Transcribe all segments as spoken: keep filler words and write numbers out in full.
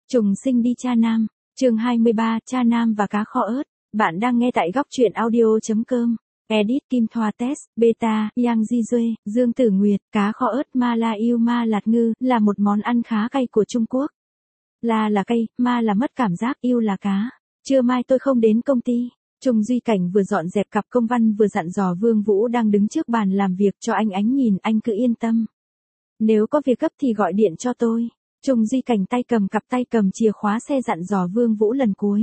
Trùng sinh đi cha nam, chương hai mươi ba, cha nam và cá kho ớt. Bạn đang nghe tại góc truyện audio.com. Edit Kim Thoa Test, Beta, Yang Di Duê, Dương Tử Nguyệt, cá kho ớt Ma La Yêu Ma Lạt Ngư, là một món ăn khá cay của Trung Quốc. La là cay, ma là mất cảm giác, yêu là cá. Trưa mai tôi không đến công ty. Trung Duy Cảnh vừa dọn dẹp cặp công văn vừa dặn dò Vương Vũ đang đứng trước bàn làm việc cho anh Ánh nhìn, anh cứ yên tâm. Nếu có việc gấp thì gọi điện cho tôi. Trung Duy Cảnh tay cầm cặp tay cầm chìa khóa xe dặn dò Vương Vũ lần cuối.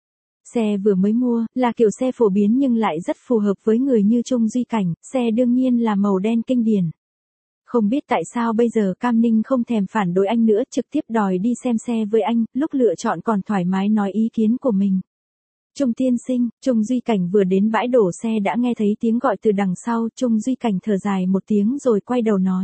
Xe vừa mới mua, là kiểu xe phổ biến nhưng lại rất phù hợp với người như Trung Duy Cảnh, xe đương nhiên là màu đen kinh điển. Không biết tại sao bây giờ Cam Ninh không thèm phản đối anh nữa, trực tiếp đòi đi xem xe với anh, lúc lựa chọn còn thoải mái nói ý kiến của mình. Trung tiên sinh, Trung Duy Cảnh vừa đến bãi đổ xe đã nghe thấy tiếng gọi từ đằng sau, Trung Duy Cảnh thở dài một tiếng rồi quay đầu nói.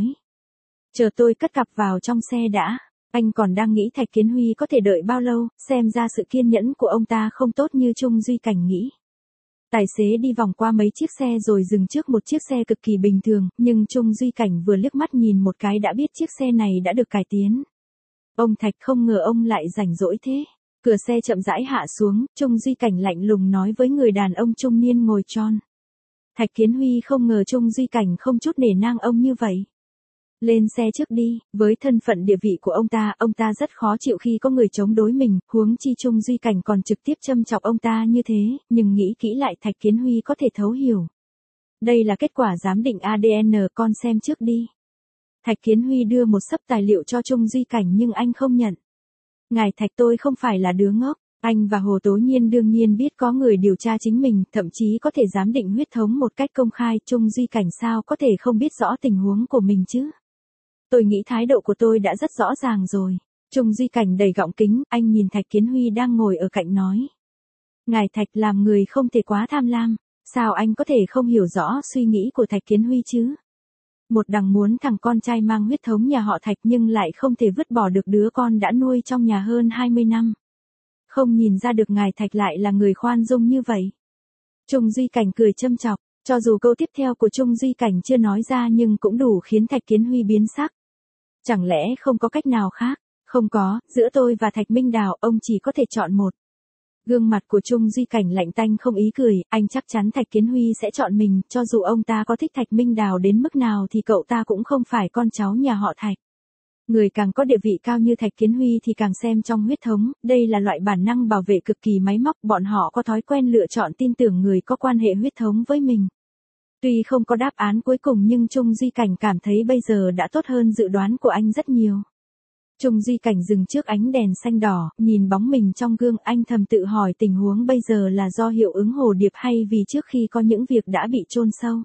Chờ tôi cất cặp vào trong xe đã. Anh còn đang nghĩ Thạch Kiến Huy có thể đợi bao lâu, xem ra sự kiên nhẫn của ông ta không tốt như Trung Duy Cảnh nghĩ. Tài xế đi vòng qua mấy chiếc xe rồi dừng trước một chiếc xe cực kỳ bình thường, nhưng Trung Duy Cảnh vừa liếc mắt nhìn một cái đã biết chiếc xe này đã được cải tiến. Ông Thạch không ngờ ông lại rảnh rỗi thế. Cửa xe chậm rãi hạ xuống, Trung Duy Cảnh lạnh lùng nói với người đàn ông trung niên ngồi tròn. Thạch Kiến Huy không ngờ Trung Duy Cảnh không chút nể nang ông như vậy. Lên xe trước đi, với thân phận địa vị của ông ta, ông ta rất khó chịu khi có người chống đối mình, huống chi Trung Duy Cảnh còn trực tiếp châm chọc ông ta như thế, nhưng nghĩ kỹ lại Thạch Kiến Huy có thể thấu hiểu. Đây là kết quả giám định a đê en, con xem trước đi. Thạch Kiến Huy đưa một xấp tài liệu cho Trung Duy Cảnh nhưng anh không nhận. Ngài Thạch, tôi không phải là đứa ngốc. Anh và Hồ Tố Nhiên đương nhiên biết có người điều tra chính mình, thậm chí có thể giám định huyết thống một cách công khai, Trung Duy Cảnh sao có thể không biết rõ tình huống của mình chứ? Tôi nghĩ thái độ của tôi đã rất rõ ràng rồi. Trung Duy Cảnh đầy gọng kính, anh nhìn Thạch Kiến Huy đang ngồi ở cạnh nói. Ngài Thạch, làm người không thể quá tham lam, sao anh có thể không hiểu rõ suy nghĩ của Thạch Kiến Huy chứ? Một đằng muốn thằng con trai mang huyết thống nhà họ Thạch nhưng lại không thể vứt bỏ được đứa con đã nuôi trong nhà hơn hai mươi năm. Không nhìn ra được ngài Thạch lại là người khoan dung như vậy. Trung Duy Cảnh cười châm chọc, cho dù câu tiếp theo của Trung Duy Cảnh chưa nói ra nhưng cũng đủ khiến Thạch Kiến Huy biến sắc. Chẳng lẽ không có cách nào khác? Không có, giữa tôi và Thạch Minh Đào, ông chỉ có thể chọn một. Gương mặt của Trung Duy Cảnh lạnh tanh không ý cười, anh chắc chắn Thạch Kiến Huy sẽ chọn mình, cho dù ông ta có thích Thạch Minh Đào đến mức nào thì cậu ta cũng không phải con cháu nhà họ Thạch. Người càng có địa vị cao như Thạch Kiến Huy thì càng xem trong huyết thống, đây là loại bản năng bảo vệ cực kỳ máy móc, bọn họ có thói quen lựa chọn tin tưởng người có quan hệ huyết thống với mình. Tuy không có đáp án cuối cùng nhưng Trung Duy Cảnh cảm thấy bây giờ đã tốt hơn dự đoán của anh rất nhiều. Trung Duy Cảnh dừng trước ánh đèn xanh đỏ, nhìn bóng mình trong gương, anh thầm tự hỏi tình huống bây giờ là do hiệu ứng hồ điệp hay vì trước khi có những việc đã bị chôn sâu.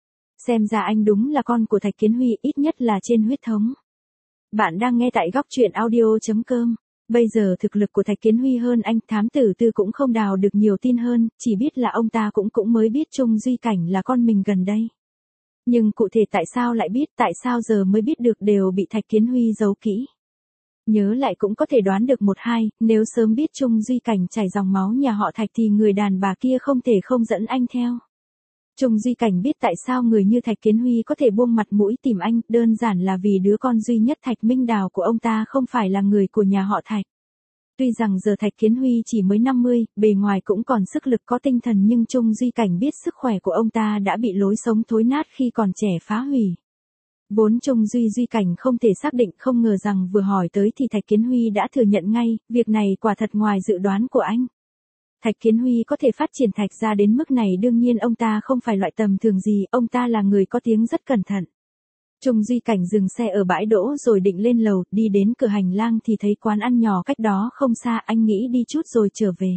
Xem ra anh đúng là con của Thạch Kiến Huy, ít nhất là trên huyết thống. Bạn đang nghe tại góc truyện audio.com. Bây giờ thực lực của Thạch Kiến Huy hơn anh, thám tử tư cũng không đào được nhiều tin hơn, chỉ biết là ông ta cũng cũng mới biết Trung Duy Cảnh là con mình gần đây. Nhưng cụ thể tại sao lại biết, tại sao giờ mới biết được đều bị Thạch Kiến Huy giấu kỹ. Nhớ lại cũng có thể đoán được một hai, nếu sớm biết Trung Duy Cảnh chảy dòng máu nhà họ Thạch thì người đàn bà kia không thể không dẫn anh theo. Trung Duy Cảnh biết tại sao người như Thạch Kiến Huy có thể buông mặt mũi tìm anh, đơn giản là vì đứa con duy nhất Thạch Minh Đào của ông ta không phải là người của nhà họ Thạch. Tuy rằng giờ Thạch Kiến Huy chỉ mới năm mươi, bề ngoài cũng còn sức lực có tinh thần nhưng Trung Duy Cảnh biết sức khỏe của ông ta đã bị lối sống thối nát khi còn trẻ phá hủy. Vốn Trung Duy Duy Cảnh không thể xác định, không ngờ rằng vừa hỏi tới thì Thạch Kiến Huy đã thừa nhận ngay, việc này quả thật ngoài dự đoán của anh. Thạch Kiến Huy có thể phát triển Thạch ra đến mức này đương nhiên ông ta không phải loại tầm thường gì, ông ta là người có tiếng rất cẩn thận. Trung Duy Cảnh dừng xe ở bãi đỗ rồi định lên lầu, đi đến cửa hành lang thì thấy quán ăn nhỏ cách đó không xa, anh nghĩ đi chút rồi trở về.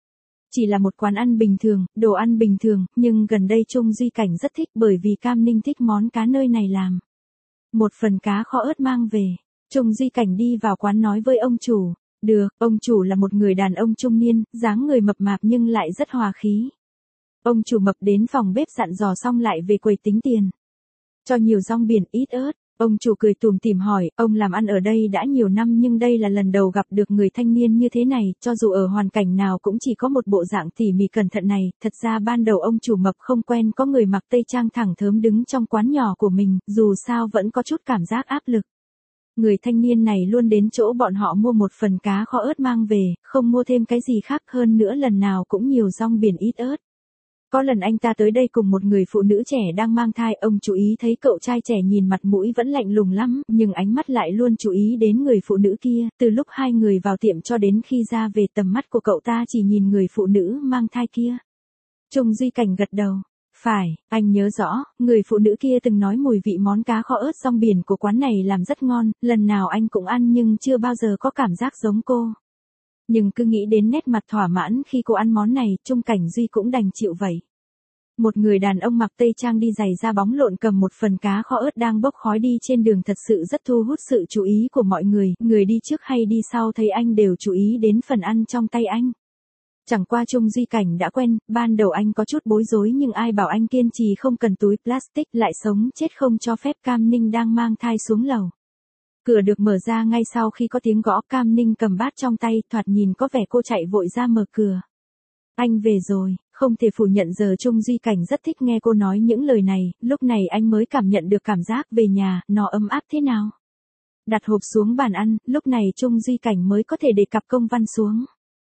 Chỉ là một quán ăn bình thường, đồ ăn bình thường, nhưng gần đây Trung Duy Cảnh rất thích bởi vì Cam Ninh thích món cá nơi này làm. Một phần cá kho ớt mang về. Trung Duy Cảnh đi vào quán nói với ông chủ. Được, ông chủ là một người đàn ông trung niên, dáng người mập mạp nhưng lại rất hòa khí. Ông chủ mập đến phòng bếp dặn dò xong lại về quầy tính tiền. Cho nhiều rong biển, ít ớt. Ông chủ cười tủm tỉm hỏi, ông làm ăn ở đây đã nhiều năm nhưng đây là lần đầu gặp được người thanh niên như thế này, cho dù ở hoàn cảnh nào cũng chỉ có một bộ dạng tỉ mỉ cẩn thận này. Thật ra ban đầu ông chủ mập không quen có người mặc tây trang thẳng thớm đứng trong quán nhỏ của mình, dù sao vẫn có chút cảm giác áp lực. Người thanh niên này luôn đến chỗ bọn họ mua một phần cá kho ớt mang về, không mua thêm cái gì khác, hơn nữa lần nào cũng nhiều rong biển ít ớt. Có lần anh ta tới đây cùng một người phụ nữ trẻ đang mang thai, ông chú ý thấy cậu trai trẻ nhìn mặt mũi vẫn lạnh lùng lắm, nhưng ánh mắt lại luôn chú ý đến người phụ nữ kia, từ lúc hai người vào tiệm cho đến khi ra về tầm mắt của cậu ta chỉ nhìn người phụ nữ mang thai kia. Trung Duy Cảnh gật đầu. Phải, anh nhớ rõ, người phụ nữ kia từng nói mùi vị món cá kho ớt rong biển của quán này làm rất ngon, lần nào anh cũng ăn nhưng chưa bao giờ có cảm giác giống cô. Nhưng cứ nghĩ đến nét mặt thỏa mãn khi cô ăn món này, Trung Cảnh Duy cũng đành chịu vậy. Một người đàn ông mặc tây trang đi giày da bóng lộn cầm một phần cá kho ớt đang bốc khói đi trên đường thật sự rất thu hút sự chú ý của mọi người, người đi trước hay đi sau thấy anh đều chú ý đến phần ăn trong tay anh. Chẳng qua Trung Duy Cảnh đã quen, ban đầu anh có chút bối rối nhưng ai bảo anh kiên trì không cần túi plastic, lại sống chết không cho phép Cam Ninh đang mang thai xuống lầu. Cửa được mở ra ngay sau khi có tiếng gõ, Cam Ninh cầm bát trong tay, thoạt nhìn có vẻ cô chạy vội ra mở cửa. Anh về rồi, không thể phủ nhận giờ Trung Duy Cảnh rất thích nghe cô nói những lời này, lúc này anh mới cảm nhận được cảm giác về nhà, nó ấm áp thế nào. Đặt hộp xuống bàn ăn, lúc này Trung Duy Cảnh mới có thể để cặp công văn xuống.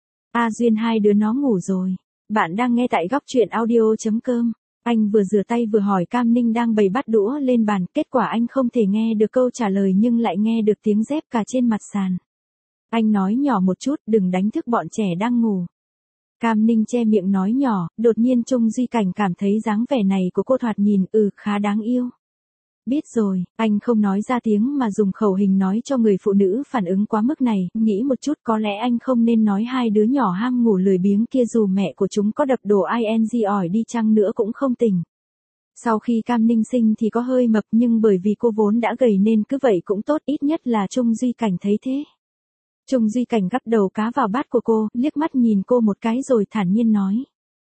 A Duyên, hai đứa nó ngủ rồi. Bạn đang nghe tại góc truyện audio chấm com. Anh vừa rửa tay vừa hỏi Cam Ninh đang bày bát đũa lên bàn, kết quả anh không thể nghe được câu trả lời nhưng lại nghe được tiếng dép cả trên mặt sàn. Anh nói nhỏ một chút, đừng đánh thức bọn trẻ đang ngủ. Cam Ninh che miệng nói nhỏ, đột nhiên Trung Duy Cảnh cảm thấy dáng vẻ này của cô thoạt nhìn, ừ, khá đáng yêu. Biết rồi, anh không nói ra tiếng mà dùng khẩu hình nói cho người phụ nữ phản ứng quá mức này, nghĩ một chút có lẽ anh không nên nói hai đứa nhỏ ham ngủ lười biếng kia dù mẹ của chúng có đập đồ ing ỏi đi chăng nữa cũng không tỉnh. Sau khi Cam Ninh sinh thì có hơi mập nhưng bởi vì cô vốn đã gầy nên cứ vậy cũng tốt, ít nhất là Trung Duy Cảnh thấy thế. Trung Duy Cảnh gắp đầu cá vào bát của cô, liếc mắt nhìn cô một cái rồi thản nhiên nói.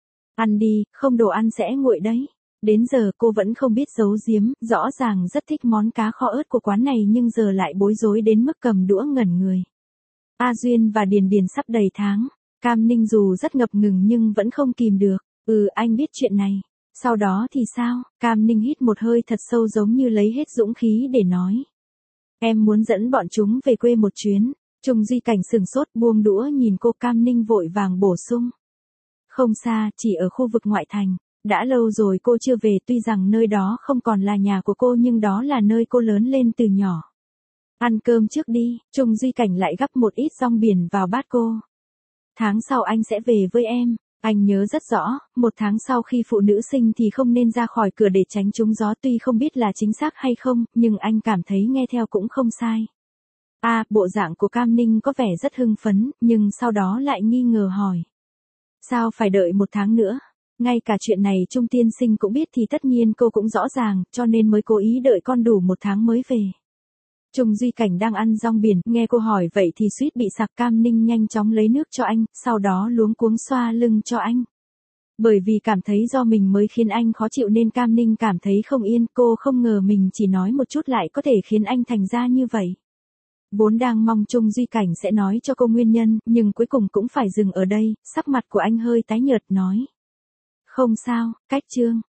Ăn đi, không đồ ăn sẽ nguội đấy. Đến giờ cô vẫn không biết giấu giếm, rõ ràng rất thích món cá kho ớt của quán này nhưng giờ lại bối rối đến mức cầm đũa ngẩn người. A Duyên và Điền Điền sắp đầy tháng, Cam Ninh dù rất ngập ngừng nhưng vẫn không kìm được. Ừ, anh biết chuyện này. Sau đó thì sao? Cam Ninh hít một hơi thật sâu giống như lấy hết dũng khí để nói. Em muốn dẫn bọn chúng về quê một chuyến. Trung Duy Cảnh sừng sốt buông đũa nhìn cô. Cam Ninh vội vàng bổ sung. Không xa, chỉ ở khu vực ngoại thành. Đã lâu rồi cô chưa về, tuy rằng nơi đó không còn là nhà của cô nhưng đó là nơi cô lớn lên từ nhỏ. Ăn cơm trước đi, Trung Duy Cảnh lại gắp một ít rong biển vào bát cô. Tháng sau anh sẽ về với em. Anh nhớ rất rõ, một tháng sau khi phụ nữ sinh thì không nên ra khỏi cửa để tránh trúng gió, tuy không biết là chính xác hay không, nhưng anh cảm thấy nghe theo cũng không sai. À, bộ dạng của Cam Ninh có vẻ rất hưng phấn, nhưng sau đó lại nghi ngờ hỏi. Sao phải đợi một tháng nữa? Ngay cả chuyện này Trung tiên sinh cũng biết thì tất nhiên cô cũng rõ ràng, cho nên mới cố ý đợi con đủ một tháng mới về. Trung Duy Cảnh đang ăn rong biển, nghe cô hỏi vậy thì suýt bị sặc. Cam Ninh nhanh chóng lấy nước cho anh, sau đó luống cuống xoa lưng cho anh. Bởi vì cảm thấy do mình mới khiến anh khó chịu nên Cam Ninh cảm thấy không yên, cô không ngờ mình chỉ nói một chút lại có thể khiến anh thành ra như vậy. Vốn đang mong Trung Duy Cảnh sẽ nói cho cô nguyên nhân, nhưng cuối cùng cũng phải dừng ở đây, sắc mặt của anh hơi tái nhợt nói. Không sao, cách chương.